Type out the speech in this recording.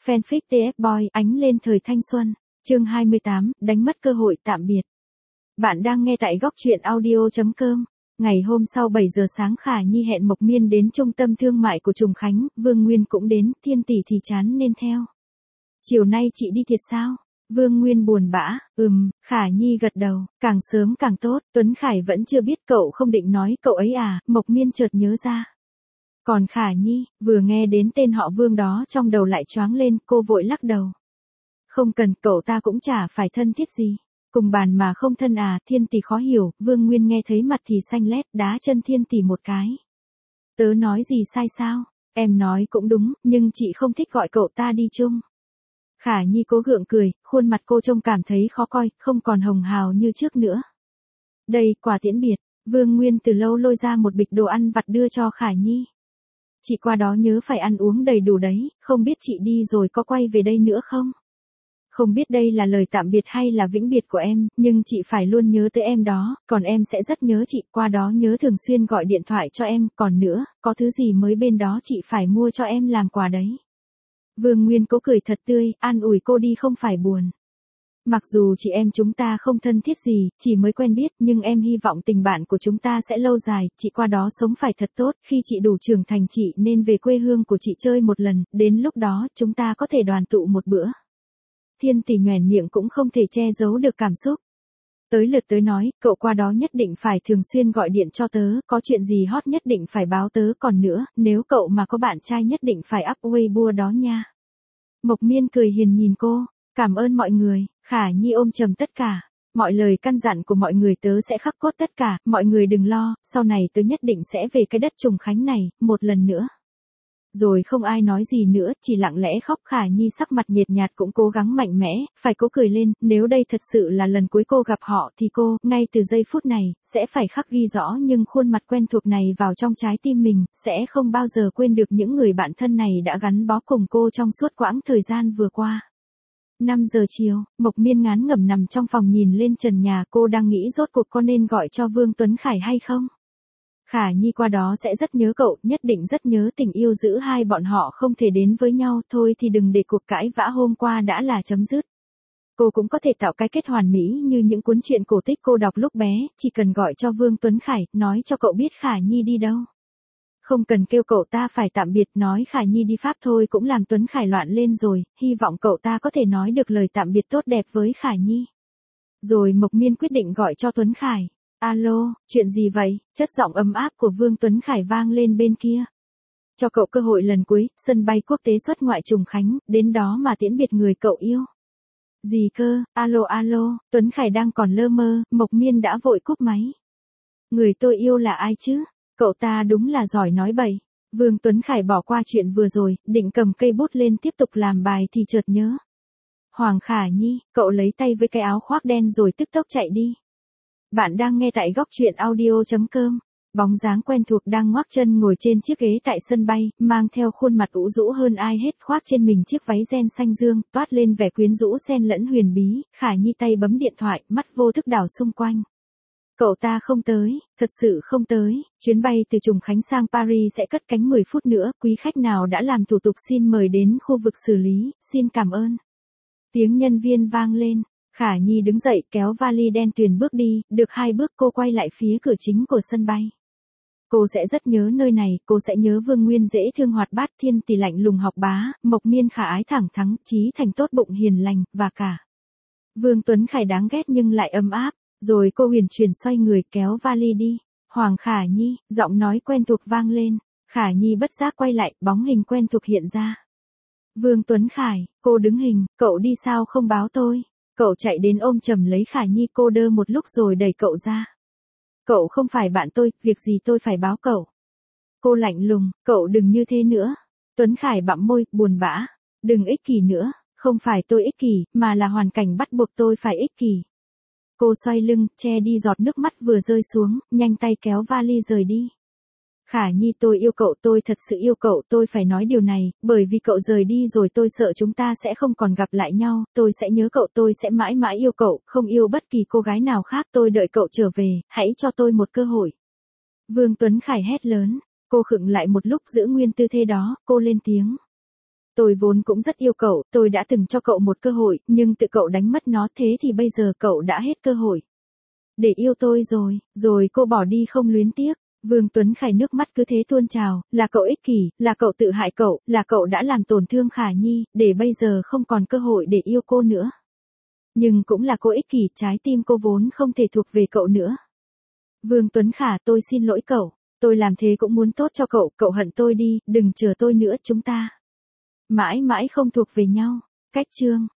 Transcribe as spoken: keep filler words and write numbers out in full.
Fanfic tê ép Boy ánh lên thời thanh xuân. Chương hai mươi tám, đánh mất cơ hội tạm biệt. Bạn đang nghe tại góc truyện audio chấm com. Ngày hôm sau bảy giờ sáng Khả Nhi hẹn Mộc Miên đến trung tâm thương mại của Trùng Khánh, Vương Nguyên cũng đến, Thiên tỷ thì chán nên theo. Chiều nay chị đi thiệt sao? Vương Nguyên buồn bã, ừm, Khả Nhi gật đầu, càng sớm càng tốt, Tuấn Khải vẫn chưa biết cậu không định nói cậu ấy à, Mộc Miên chợt nhớ ra. Còn Khả Nhi, vừa nghe đến tên họ Vương đó trong đầu lại choáng lên, cô vội lắc đầu. Không cần, cậu ta cũng chả phải thân thiết gì. Cùng bàn mà không thân à, Thiên tỷ khó hiểu, Vương Nguyên nghe thấy mặt thì xanh lét, đá chân Thiên tỷ một cái. Tớ nói gì sai sao? Em nói cũng đúng, nhưng chị không thích gọi cậu ta đi chung. Khả Nhi cố gượng cười, khuôn mặt cô trông cảm thấy khó coi, không còn hồng hào như trước nữa. Đây, quà tiễn biệt, Vương Nguyên từ lâu lôi ra một bịch đồ ăn vặt đưa cho Khả Nhi. Chị qua đó nhớ phải ăn uống đầy đủ đấy, không biết chị đi rồi có quay về đây nữa không? Không biết đây là lời tạm biệt hay là vĩnh biệt của em, nhưng chị phải luôn nhớ tới em đó, còn em sẽ rất nhớ chị, qua đó nhớ thường xuyên gọi điện thoại cho em, còn nữa, có thứ gì mới bên đó chị phải mua cho em làm quà đấy. Vương Nguyên cố cười thật tươi, an ủi cô đi không phải buồn. Mặc dù chị em chúng ta không thân thiết gì, chỉ mới quen biết, nhưng em hy vọng tình bạn của chúng ta sẽ lâu dài, chị qua đó sống phải thật tốt, khi chị đủ trưởng thành chị nên về quê hương của chị chơi một lần, đến lúc đó, chúng ta có thể đoàn tụ một bữa. Thiên tỷ nhoẻn miệng cũng không thể che giấu được cảm xúc. Tới lượt tớ nói, cậu qua đó nhất định phải thường xuyên gọi điện cho tớ, có chuyện gì hot nhất định phải báo tớ, còn nữa, nếu cậu mà có bạn trai nhất định phải up Weibo đó nha. Mộc Miên cười hiền nhìn cô, cảm ơn mọi người, Khả Nhi ôm trầm tất cả. Mọi lời căn dặn của mọi người tớ sẽ khắc cốt tất cả, mọi người đừng lo, sau này tớ nhất định sẽ về cái đất Trùng Khánh này, một lần nữa. Rồi không ai nói gì nữa, chỉ lặng lẽ khóc. Khả Nhi sắc mặt nhợt nhạt cũng cố gắng mạnh mẽ, phải cố cười lên, nếu đây thật sự là lần cuối cô gặp họ thì cô, ngay từ giây phút này, sẽ phải khắc ghi rõ nhưng khuôn mặt quen thuộc này vào trong trái tim mình, sẽ không bao giờ quên được những người bạn thân này đã gắn bó cùng cô trong suốt quãng thời gian vừa qua. năm giờ chiều, Mộc Miên ngán ngẩm nằm trong phòng nhìn lên trần nhà, cô đang nghĩ rốt cuộc có nên gọi cho Vương Tuấn Khải hay không? Khả Nhi qua đó sẽ rất nhớ cậu, nhất định rất nhớ tình yêu giữa hai bọn họ không thể đến với nhau, thôi thì đừng để cuộc cãi vã hôm qua đã là chấm dứt. Cô cũng có thể tạo cái kết hoàn mỹ như những cuốn truyện cổ tích cô đọc lúc bé, chỉ cần gọi cho Vương Tuấn Khải, nói cho cậu biết Khả Nhi đi đâu. Không cần kêu cậu ta phải tạm biệt, nói Khả Nhi đi Pháp thôi cũng làm Tuấn Khải loạn lên rồi, hy vọng cậu ta có thể nói được lời tạm biệt tốt đẹp với Khả Nhi. Rồi Mộc Miên quyết định gọi cho Tuấn Khải. Alo, chuyện gì vậy? Chất giọng ấm áp của Vương Tuấn Khải vang lên bên kia. Cho cậu cơ hội lần cuối, sân bay quốc tế xuất ngoại Trùng Khánh, đến đó mà tiễn biệt người cậu yêu. Gì cơ, alo alo, Tuấn Khải đang còn lơ mơ, Mộc Miên đã vội cúp máy. Người tôi yêu là ai chứ? Cậu ta đúng là giỏi nói bậy. Vương Tuấn Khải bỏ qua chuyện vừa rồi, định cầm cây bút lên tiếp tục làm bài thì chợt nhớ. Hoàng Khả Nhi, cậu lấy tay với cái áo khoác đen rồi tức tốc chạy đi. Bạn đang nghe tại góc truyện audio chấm com. Bóng dáng quen thuộc đang ngoác chân ngồi trên chiếc ghế tại sân bay, mang theo khuôn mặt ủ rũ hơn ai hết, khoác trên mình chiếc váy ren xanh dương, toát lên vẻ quyến rũ xen lẫn huyền bí. Khả Nhi tay bấm điện thoại, mắt vô thức đảo xung quanh. Cậu ta không tới, thật sự không tới, chuyến bay từ Trùng Khánh sang Paris sẽ cất cánh mười phút nữa, quý khách nào đã làm thủ tục xin mời đến khu vực xử lý, xin cảm ơn. Tiếng nhân viên vang lên. Khả Nhi đứng dậy kéo vali đen tuyền bước đi, được hai bước cô quay lại phía cửa chính của sân bay. Cô sẽ rất nhớ nơi này, cô sẽ nhớ Vương Nguyên dễ thương hoạt bát, Thiên tỷ lạnh lùng học bá, Mộc Miên khả ái thẳng thắn, Trí Thành tốt bụng hiền lành, và cả Vương Tuấn Khải đáng ghét nhưng lại ấm áp. Rồi cô huyền chuyển xoay người kéo vali đi. Hoàng Khả Nhi, giọng nói quen thuộc vang lên. Khả Nhi bất giác quay lại, bóng hình quen thuộc hiện ra. Vương Tuấn Khải, cô đứng hình, cậu đi sao không báo tôi? Cậu chạy đến ôm chầm lấy Khả Nhi, cô đơ một lúc rồi đẩy cậu ra. Cậu không phải bạn tôi, việc gì tôi phải báo cậu? Cô lạnh lùng, cậu đừng như thế nữa. Tuấn Khải bặm môi, buồn bã. Đừng ích kỷ nữa, không phải tôi ích kỷ, mà là hoàn cảnh bắt buộc tôi phải ích kỷ. Cô xoay lưng, che đi giọt nước mắt vừa rơi xuống, nhanh tay kéo vali rời đi. Khả Nhi, tôi yêu cậu, tôi thật sự yêu cậu, tôi phải nói điều này, bởi vì cậu rời đi rồi tôi sợ chúng ta sẽ không còn gặp lại nhau, tôi sẽ nhớ cậu, tôi sẽ mãi mãi yêu cậu, không yêu bất kỳ cô gái nào khác, tôi đợi cậu trở về, hãy cho tôi một cơ hội. Vương Tuấn Khải hét lớn, cô khựng lại một lúc giữ nguyên tư thế đó, cô lên tiếng. tôi vốn cũng rất yêu cậu, tôi đã từng cho cậu một cơ hội, nhưng tự cậu đánh mất nó, thế thì bây giờ cậu đã hết cơ hội để yêu tôi rồi, rồi cô bỏ đi không luyến tiếc. Vương Tuấn Khải nước mắt cứ thế tuôn trào, là cậu ích kỷ, là cậu tự hại cậu, là cậu đã làm tổn thương Khả Nhi, để bây giờ không còn cơ hội để yêu cô nữa. Nhưng cũng là cô ích kỷ, trái tim cô vốn không thể thuộc về cậu nữa. Vương Tuấn Khả, tôi xin lỗi cậu, tôi làm thế cũng muốn tốt cho cậu, cậu hận tôi đi, đừng chờ tôi nữa, chúng ta mãi mãi không thuộc về nhau. Cách chương